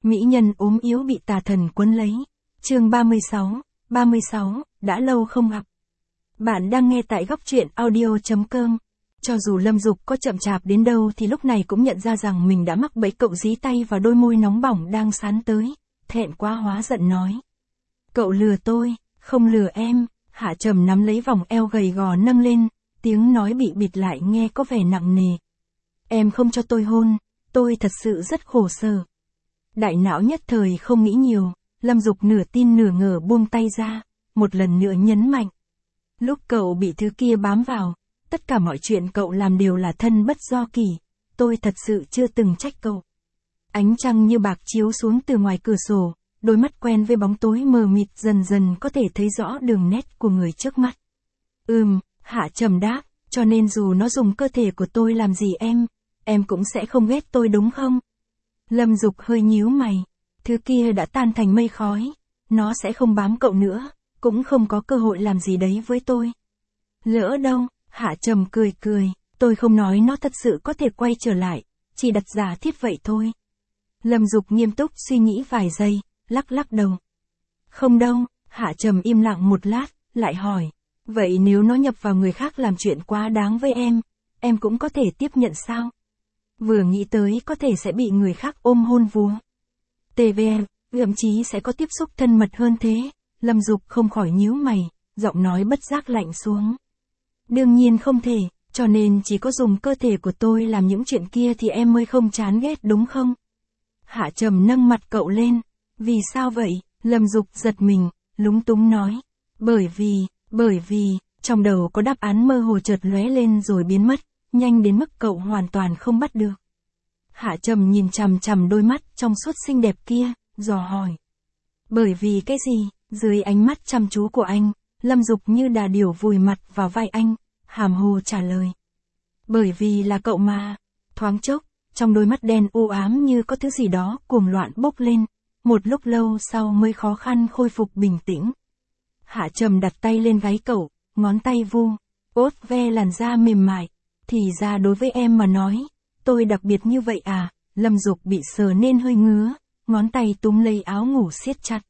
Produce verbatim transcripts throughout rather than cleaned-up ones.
Mỹ nhân ốm yếu bị tà thần quấn lấy. Chương ba mươi sáu, ba mươi sáu, đã lâu không gặp. Bạn đang nghe tại góc truyện audio chấm com. Cho dù Lâm Dục có chậm chạp đến đâu thì lúc này cũng nhận ra rằng mình đã mắc bẫy. Cậu dí tay vào đôi môi nóng bỏng đang sán tới, thẹn quá hóa giận nói. Cậu lừa tôi, không lừa em. Hạ Trầm nắm lấy vòng eo gầy gò nâng lên, tiếng nói bị bịt lại nghe có vẻ nặng nề. Em không cho tôi hôn, tôi thật sự rất khổ sở. Đại não nhất thời không nghĩ nhiều, Lâm Dục nửa tin nửa ngờ buông tay ra, một lần nữa nhấn mạnh. Lúc cậu bị thứ kia bám vào, tất cả mọi chuyện cậu làm đều là thân bất do kỳ, tôi thật sự chưa từng trách cậu. Ánh trăng như bạc chiếu xuống từ ngoài cửa sổ, đôi mắt quen với bóng tối mờ mịt dần dần có thể thấy rõ đường nét của người trước mắt. Ừm, Hạ Trầm đáp, cho nên dù nó dùng cơ thể của tôi làm gì em, em cũng sẽ không ghét tôi đúng không? Lâm Dục hơi nhíu mày, thứ kia đã tan thành mây khói, nó sẽ không bám cậu nữa, cũng không có cơ hội làm gì đấy với tôi. Lỡ đâu, Hạ Trầm cười cười, tôi không nói nó thật sự có thể quay trở lại, chỉ đặt giả thiết vậy thôi. Lâm Dục nghiêm túc suy nghĩ vài giây, lắc lắc đầu. Không đâu, Hạ Trầm im lặng một lát, lại hỏi, vậy nếu nó nhập vào người khác làm chuyện quá đáng với em, em cũng có thể tiếp nhận sao? Vừa nghĩ tới có thể sẽ bị người khác ôm hôn vú. tê vê em, thậm chí sẽ có tiếp xúc thân mật hơn thế. Lâm Dục không khỏi nhíu mày, giọng nói bất giác lạnh xuống. Đương nhiên không thể, cho nên chỉ có dùng cơ thể của tôi làm những chuyện kia thì em mới không chán ghét đúng không? Hạ Trầm nâng mặt cậu lên. Vì sao vậy? Lâm Dục giật mình, lúng túng nói. Bởi vì, bởi vì, trong đầu có đáp án mơ hồ chợt lóe lên rồi biến mất, nhanh đến mức cậu hoàn toàn không bắt được. Hạ Trầm nhìn chằm chằm đôi mắt trong suốt xinh đẹp kia, dò hỏi. Bởi vì cái gì? Dưới ánh mắt chăm chú của anh, Lâm Dục như đà điểu vùi mặt vào vai anh, hàm hồ trả lời. Bởi vì là cậu mà. Thoáng chốc, trong đôi mắt đen u ám như có thứ gì đó cuồng loạn bốc lên, một lúc lâu sau mới khó khăn khôi phục bình tĩnh. Hạ Trầm đặt tay lên gáy cậu, ngón tay vu, ốt ve làn da mềm mại. Thì ra đối với em mà nói, tôi đặc biệt như vậy à? Lâm Dục bị sờ nên hơi ngứa, ngón tay túm lấy áo ngủ siết chặt.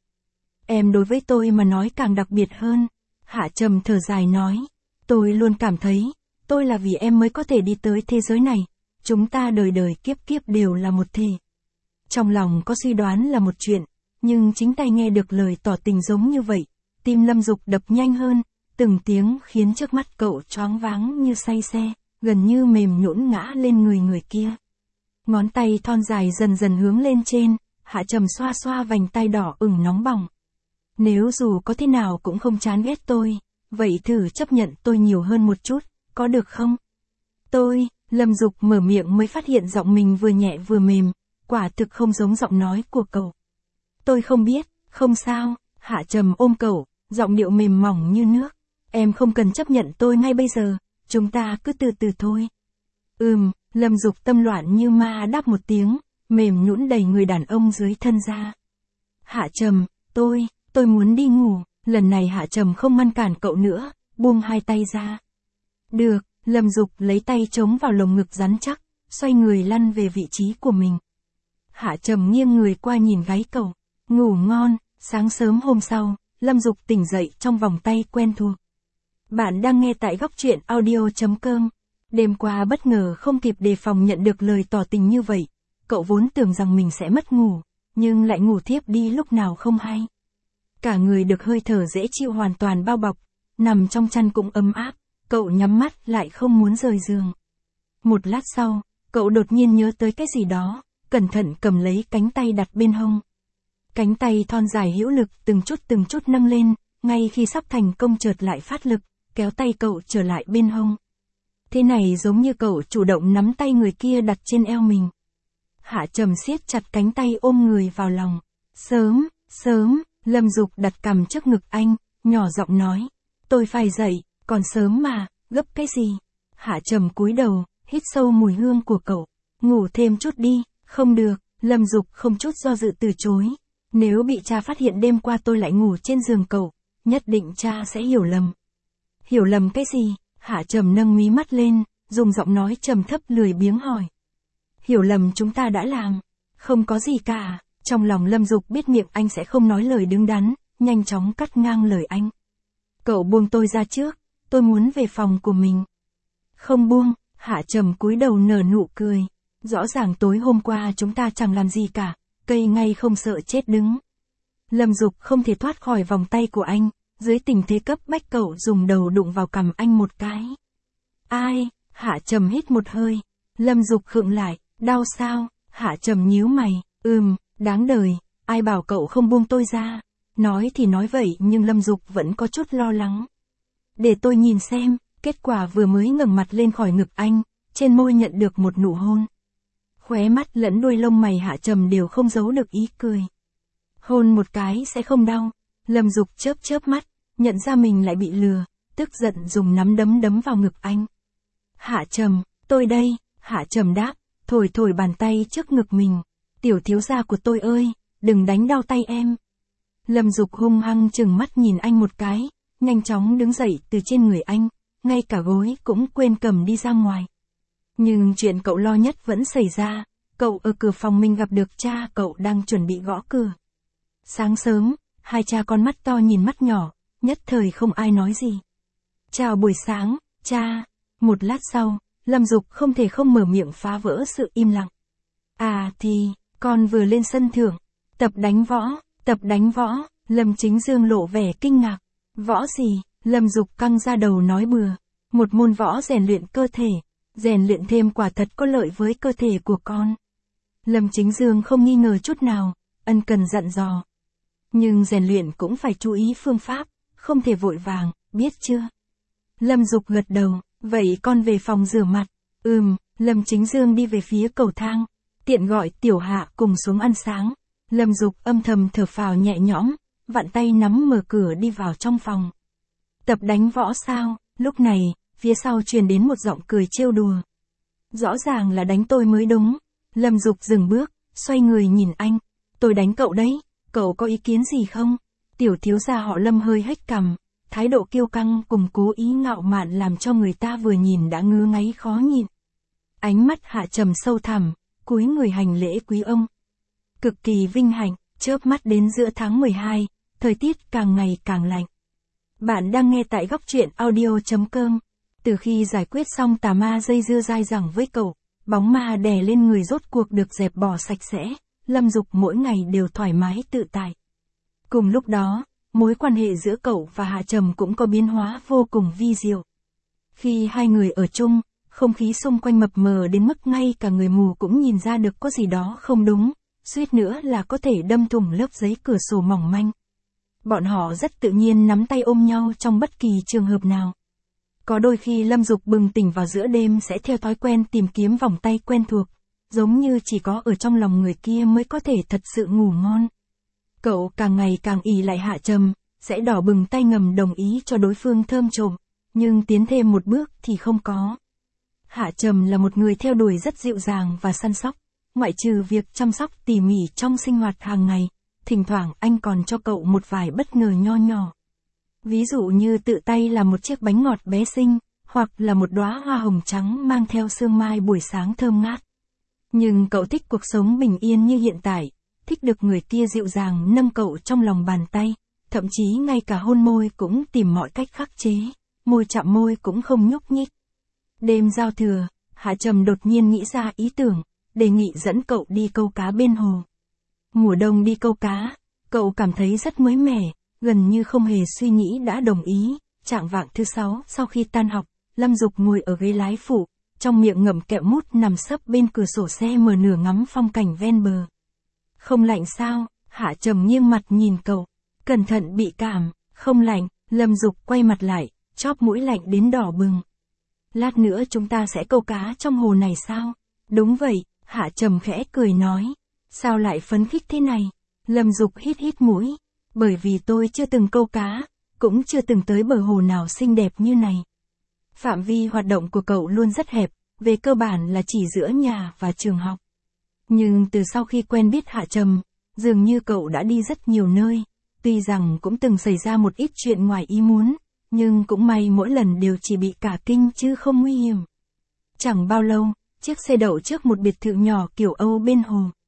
Em đối với tôi mà nói càng đặc biệt hơn. Hạ Trầm thở dài nói, tôi luôn cảm thấy, tôi là vì em mới có thể đi tới thế giới này, chúng ta đời đời kiếp kiếp đều là một thể. Trong lòng có suy đoán là một chuyện, nhưng chính tay nghe được lời tỏ tình giống như vậy, tim Lâm Dục đập nhanh hơn, từng tiếng khiến trước mắt cậu choáng váng như say xe, gần như mềm nhũn ngã lên người người kia. Ngón tay thon dài dần dần hướng lên trên, Hạ Trầm xoa xoa vành tay đỏ ửng nóng bỏng. Nếu dù có thế nào cũng không chán ghét tôi, vậy thử chấp nhận tôi nhiều hơn một chút, có được không? Tôi, Lâm Dục mở miệng mới phát hiện giọng mình vừa nhẹ vừa mềm, quả thực không giống giọng nói của cậu. Tôi không biết, không sao, Hạ Trầm ôm cậu, giọng điệu mềm mỏng như nước. Em không cần chấp nhận tôi ngay bây giờ, chúng ta cứ từ từ thôi. Ừm, Lâm Dục tâm loạn như ma đáp một tiếng, mềm nhũn đẩy người đàn ông dưới thân ra. Hạ Trầm, tôi, tôi muốn đi ngủ. Lần này Hạ Trầm không ngăn cản cậu nữa, buông hai tay ra. Được, Lâm Dục lấy tay chống vào lồng ngực rắn chắc, xoay người lăn về vị trí của mình. Hạ Trầm nghiêng người qua nhìn gáy cậu, ngủ ngon. Sáng sớm hôm sau, Lâm Dục tỉnh dậy trong vòng tay quen thuộc. Bạn đang nghe tại góc truyện audio chấm com. Đêm qua bất ngờ không kịp đề phòng nhận được lời tỏ tình như vậy, cậu vốn tưởng rằng mình sẽ mất ngủ, nhưng lại ngủ thiếp đi lúc nào không hay. Cả người được hơi thở dễ chịu hoàn toàn bao bọc, nằm trong chăn cũng ấm áp, cậu nhắm mắt lại không muốn rời giường. Một lát sau, cậu đột nhiên nhớ tới cái gì đó, cẩn thận cầm lấy cánh tay đặt bên hông. Cánh tay thon dài hữu lực từng chút từng chút nâng lên, ngay khi sắp thành công chợt lại phát lực, kéo tay cậu trở lại bên hông. Thế này giống như cậu chủ động nắm tay người kia đặt trên eo mình. Hạ Trầm siết chặt cánh tay ôm người vào lòng. Sớm, sớm, Lâm Dục đặt cằm trước ngực anh, nhỏ giọng nói. Tôi phải dậy, còn sớm mà, gấp cái gì? Hạ Trầm cúi đầu, hít sâu mùi hương của cậu. Ngủ thêm chút đi, không được, Lâm Dục không chút do dự từ chối. Nếu bị cha phát hiện đêm qua tôi lại ngủ trên giường cậu, nhất định cha sẽ hiểu lầm. Hiểu lầm cái gì? Hạ Trầm nâng mí mắt lên, dùng giọng nói trầm thấp lười biếng hỏi. Hiểu lầm chúng ta đã làm. Không có gì cả. Trong lòng Lâm Dục biết miệng anh sẽ không nói lời đứng đắn, nhanh chóng cắt ngang lời anh. Cậu buông tôi ra trước, tôi muốn về phòng của mình. Không buông, Hạ Trầm cúi đầu nở nụ cười. Rõ ràng tối hôm qua chúng ta chẳng làm gì cả, cây ngay không sợ chết đứng. Lâm Dục không thể thoát khỏi vòng tay của anh, dưới tình thế cấp bách cậu dùng đầu đụng vào cằm anh một cái. Ai? Hạ Trầm hít một hơi. Lâm Dục khựng lại, đau sao? Hạ Trầm nhíu mày, ừm, đáng đời, ai bảo cậu không buông tôi ra. Nói thì nói vậy nhưng Lâm Dục vẫn có chút lo lắng. Để tôi nhìn xem, kết quả vừa mới ngẩng mặt lên khỏi ngực anh, trên môi nhận được một nụ hôn. Khóe mắt lẫn đuôi lông mày Hạ Trầm đều không giấu được ý cười. Hôn một cái sẽ không đau. Lâm Dục chớp chớp mắt, nhận ra mình lại bị lừa, tức giận dùng nắm đấm đấm vào ngực anh. Hạ Trầm, tôi đây, Hạ Trầm đáp, thổi thổi bàn tay trước ngực mình. Tiểu thiếu gia của tôi ơi, đừng đánh đau tay em. Lâm Dục hung hăng chừng mắt nhìn anh một cái, nhanh chóng đứng dậy từ trên người anh, ngay cả gối cũng quên cầm đi ra ngoài. Nhưng chuyện cậu lo nhất vẫn xảy ra, cậu ở cửa phòng mình gặp được cha cậu đang chuẩn bị gõ cửa. Sáng sớm, hai cha con mắt to nhìn mắt nhỏ, nhất thời không ai nói gì. Chào buổi sáng, cha. Một lát sau, Lâm Dục không thể không mở miệng phá vỡ sự im lặng. À thì, con vừa lên sân thượng, tập đánh võ, tập đánh võ, Lâm Chính Dương lộ vẻ kinh ngạc. Võ gì? Lâm Dục căng ra đầu nói bừa. Một môn võ rèn luyện cơ thể, rèn luyện thêm quả thật có lợi với cơ thể của con. Lâm Chính Dương không nghi ngờ chút nào, ân cần dặn dò. Nhưng rèn luyện cũng phải chú ý phương pháp, không thể vội vàng, biết chưa? Lâm Dục gật đầu, vậy con về phòng rửa mặt. Ừm, Lâm Chính Dương đi về phía cầu thang, tiện gọi Tiểu Hạ cùng xuống ăn sáng. Lâm Dục âm thầm thở phào nhẹ nhõm, vặn tay nắm mở cửa đi vào trong phòng. Tập đánh võ sao? Lúc này, phía sau truyền đến một giọng cười trêu đùa. Rõ ràng là đánh tôi mới đúng. Lâm Dục dừng bước, xoay người nhìn anh. Tôi đánh cậu đấy, cậu có ý kiến gì không? Tiểu thiếu gia họ Lâm hơi hếch cằm, thái độ kiêu căng cùng cố ý ngạo mạn làm cho người ta vừa nhìn đã ngứa ngáy khó nhịn. Ánh mắt Hạ Trầm sâu thẳm, cúi người hành lễ quý ông. Cực kỳ vinh hạnh, chớp mắt đến giữa tháng mười hai, thời tiết càng ngày càng lạnh. Bạn đang nghe tại góc truyện audio chấm com. Từ khi giải quyết xong tà ma dây dưa dai dẳng với cậu, bóng ma đè lên người rốt cuộc được dẹp bỏ sạch sẽ, Lâm Dục mỗi ngày đều thoải mái tự tại. Cùng lúc đó, mối quan hệ giữa cậu và Hạ Trầm cũng có biến hóa vô cùng vi diệu. Khi hai người ở chung, không khí xung quanh mập mờ đến mức ngay cả người mù cũng nhìn ra được có gì đó không đúng, suýt nữa là có thể đâm thủng lớp giấy cửa sổ mỏng manh. Bọn họ rất tự nhiên nắm tay ôm nhau trong bất kỳ trường hợp nào. Có đôi khi Lâm Dục bừng tỉnh vào giữa đêm sẽ theo thói quen tìm kiếm vòng tay quen thuộc, giống như chỉ có ở trong lòng người kia mới có thể thật sự ngủ ngon. Cậu càng ngày càng ỷ lại Hạ Trầm, sẽ đỏ bừng tay ngầm đồng ý cho đối phương thơm trộm, nhưng tiến thêm một bước thì không có. Hạ Trầm là một người theo đuổi rất dịu dàng và săn sóc, ngoại trừ việc chăm sóc tỉ mỉ trong sinh hoạt hàng ngày, thỉnh thoảng anh còn cho cậu một vài bất ngờ nho nhỏ. Ví dụ như tự tay làm một chiếc bánh ngọt bé xinh, hoặc là một đóa hoa hồng trắng mang theo sương mai buổi sáng thơm ngát. Nhưng cậu thích cuộc sống bình yên như hiện tại, thích được người kia dịu dàng nâng cậu trong lòng bàn tay, thậm chí ngay cả hôn môi cũng tìm mọi cách khắc chế, môi chạm môi cũng không nhúc nhích. Đêm giao thừa, Hạ Trầm đột nhiên nghĩ ra ý tưởng, đề nghị dẫn cậu đi câu cá bên hồ. Mùa đông đi câu cá, cậu cảm thấy rất mới mẻ, gần như không hề suy nghĩ đã đồng ý. Chạng vạng thứ sáu sau khi tan học, Lâm Dục ngồi ở ghế lái phụ, trong miệng ngậm kẹo mút nằm sấp bên cửa sổ xe mở nửa ngắm phong cảnh ven bờ. Không lạnh sao? Hạ Trầm nghiêng mặt nhìn cậu, cẩn thận bị cảm. Không lạnh. Lâm Dục quay mặt lại, chóp mũi lạnh đến đỏ bừng. Lát nữa chúng ta sẽ câu cá trong hồ này sao? Đúng vậy, Hạ Trầm khẽ cười nói. Sao lại phấn khích thế này? Lâm Dục hít hít mũi. Bởi vì tôi chưa từng câu cá, cũng chưa từng tới bờ hồ nào xinh đẹp như này. Phạm vi hoạt động của cậu luôn rất hẹp, về cơ bản là chỉ giữa nhà và trường học. Nhưng từ sau khi quen biết Hạ Trầm, dường như cậu đã đi rất nhiều nơi, tuy rằng cũng từng xảy ra một ít chuyện ngoài ý muốn, nhưng cũng may mỗi lần đều chỉ bị cả kinh chứ không nguy hiểm. Chẳng bao lâu, chiếc xe đậu trước một biệt thự nhỏ kiểu Âu bên hồ.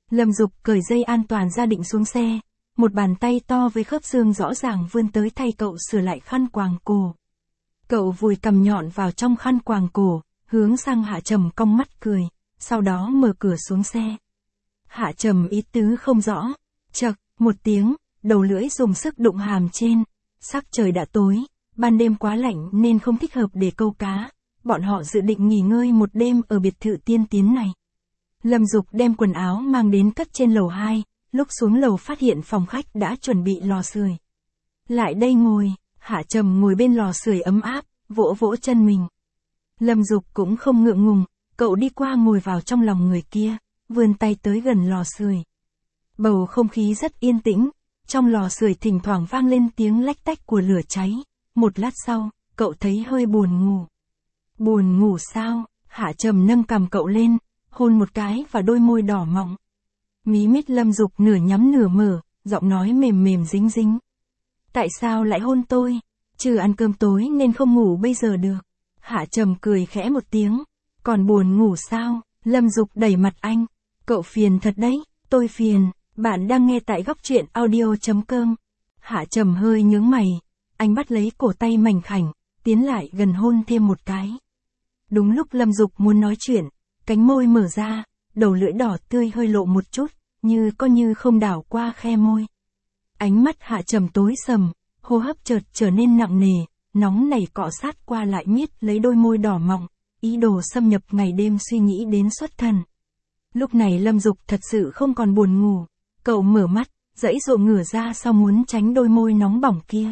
Lâm Dục cởi dây an toàn ra định xuống xe, một bàn tay to với khớp xương rõ ràng vươn tới thay cậu sửa lại khăn quàng cổ. Cậu vùi cằm nhọn vào trong khăn quàng cổ, hướng sang Hạ Trầm cong mắt cười, sau đó mở cửa xuống xe. Hạ Trầm ý tứ không rõ, chậc, một tiếng, đầu lưỡi dùng sức đụng hàm trên, sắc trời đã tối, ban đêm quá lạnh nên không thích hợp để câu cá, bọn họ dự định nghỉ ngơi một đêm ở biệt thự tiên tiến này. Lâm Dục đem quần áo mang đến cất trên lầu hai, lúc xuống lầu phát hiện phòng khách đã chuẩn bị lò sưởi. Lại đây ngồi, Hạ Trầm ngồi bên lò sưởi ấm áp, vỗ vỗ chân mình. Lâm Dục cũng không ngượng ngùng, cậu đi qua ngồi vào trong lòng người kia, vươn tay tới gần lò sưởi. Bầu không khí rất yên tĩnh, trong lò sưởi thỉnh thoảng vang lên tiếng lách tách của lửa cháy. Một lát sau, cậu thấy hơi buồn ngủ. Buồn ngủ sao? Hạ Trầm nâng cằm cậu lên, hôn một cái vào đôi môi đỏ mọng. Mí mắt Lâm Dục nửa nhắm nửa mở, giọng nói mềm mềm dính dính. Tại sao lại hôn tôi? Trừ ăn cơm tối nên không ngủ bây giờ được. Hạ Trầm cười khẽ một tiếng. Còn buồn ngủ sao? Lâm Dục đẩy mặt anh. Cậu phiền thật đấy. Tôi phiền. Bạn đang nghe tại góc truyện audio chấm com. Hạ Trầm hơi nhướng mày. Anh bắt lấy cổ tay mảnh khảnh, tiến lại gần hôn thêm một cái. Đúng lúc Lâm Dục muốn nói chuyện, cánh môi mở ra, đầu lưỡi đỏ tươi hơi lộ một chút, như có như không đảo qua khe môi. Ánh mắt Hạ Trầm tối sầm, hô hấp chợt trở nên nặng nề, nóng nảy cọ sát qua lại miết lấy đôi môi đỏ mọng, ý đồ xâm nhập ngày đêm suy nghĩ đến xuất thần. Lúc này Lâm Dục thật sự không còn buồn ngủ, cậu mở mắt, dãy dụa ngửa ra sau muốn tránh đôi môi nóng bỏng kia.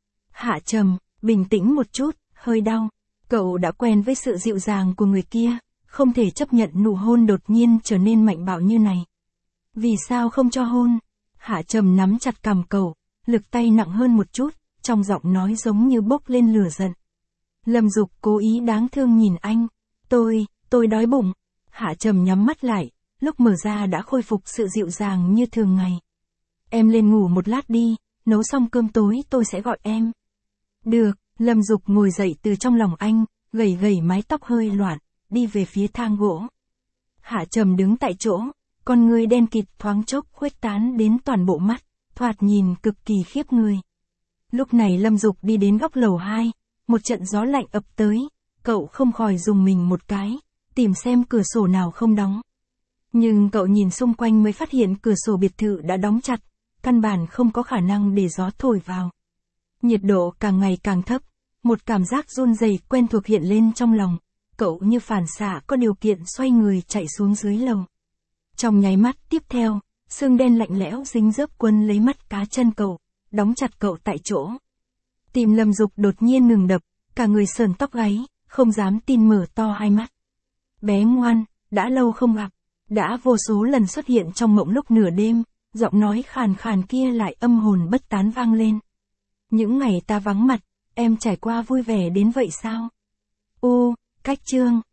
Hạ Trầm, bình tĩnh một chút, hơi đau. Cậu đã quen với sự dịu dàng của người kia, không thể chấp nhận nụ hôn đột nhiên trở nên mạnh bạo như này. Vì sao không cho hôn? Hạ Trầm nắm chặt cằm cậu, lực tay nặng hơn một chút, trong giọng nói giống như bốc lên lửa giận. Lâm Dục cố ý đáng thương nhìn anh. Tôi, tôi đói bụng. Hạ Trầm nhắm mắt lại, lúc mở ra đã khôi phục sự dịu dàng như thường ngày. Em lên ngủ một lát đi, nấu xong cơm tối tôi sẽ gọi em. Được, Lâm Dục ngồi dậy từ trong lòng anh, gẩy gẩy mái tóc hơi loạn, đi về phía thang gỗ. Hạ Trầm đứng tại chỗ, con người đen kịt thoáng chốc khuếch tán đến toàn bộ mắt, thoạt nhìn cực kỳ khiếp người. Lúc này Lâm Dục đi đến góc lầu hai, một trận gió lạnh ập tới, cậu không khỏi dùng mình một cái, tìm xem cửa sổ nào không đóng. Nhưng cậu nhìn xung quanh mới phát hiện cửa sổ biệt thự đã đóng chặt, căn bản không có khả năng để gió thổi vào. Nhiệt độ càng ngày càng thấp, một cảm giác run rẩy quen thuộc hiện lên trong lòng, cậu như phản xạ có điều kiện xoay người chạy xuống dưới lầu. Trong nháy mắt tiếp theo, sương đen lạnh lẽo dính dớp quấn lấy mắt cá chân cậu, đóng chặt cậu tại chỗ. Tim Lâm Dục đột nhiên ngừng đập, cả người sờn tóc gáy, không dám tin mở to hai mắt. Bé ngoan, đã lâu không gặp, đã vô số lần xuất hiện trong mộng lúc nửa đêm, giọng nói khàn khàn kia lại âm hồn bất tán vang lên. Những ngày ta vắng mặt, em trải qua vui vẻ đến vậy sao? Ô, cách chương.